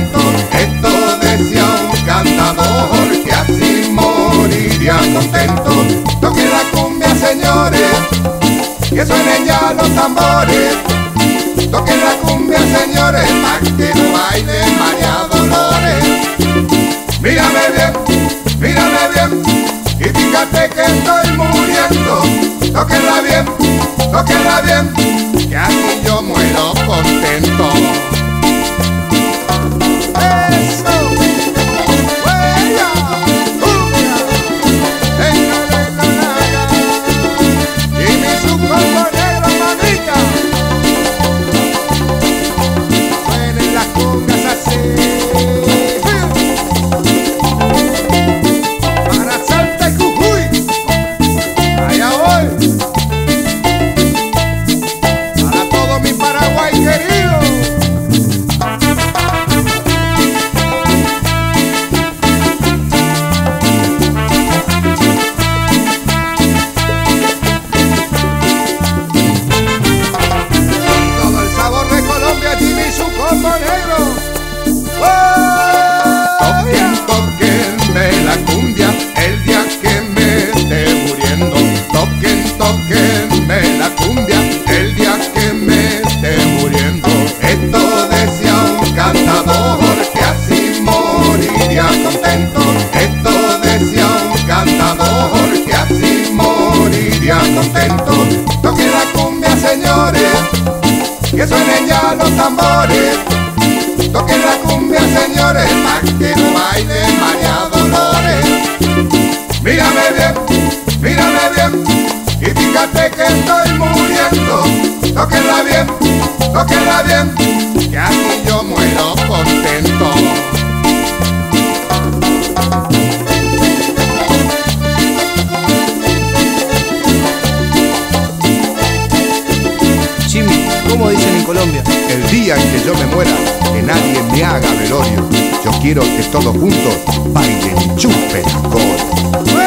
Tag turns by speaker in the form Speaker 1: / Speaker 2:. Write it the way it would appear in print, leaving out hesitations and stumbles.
Speaker 1: contento. Esto decía un cantador que así moriría contento. Toquen la cumbia, señores, que suenen ya los tambores. Toquen la cumbia, señores, pa' que no baile María Dolores. Mírame bien, y fíjate que estoy muriendo. Tóquenla bien, que así yo muero contento. ¡Eso! ¡Huella! ¡Cumbia! ¡Venga, venga, venga! Y mi suco negro, mamita. Suenen las cumbias así. Tóquenme la cumbia el día que me esté muriendo. Tóquenme la cumbia el día que me esté muriendo. Esto decía un cantador que así moriría contento. Esto decía un cantador que así moriría contento. Toquen la cumbia, señores, que suenen ya los tambores. Toquen la cumbia, señores, pa' que no baile María Dolores. Mírame bien, y fíjate que estoy muriendo. Tóquenla bien, que así yo muero contento.
Speaker 2: Jimmy, ¿cómo dicen en Colombia?
Speaker 1: El día en que yo me muera, que nadie me haga velorio. Yo quiero que todos juntos bailen y chupen la cola.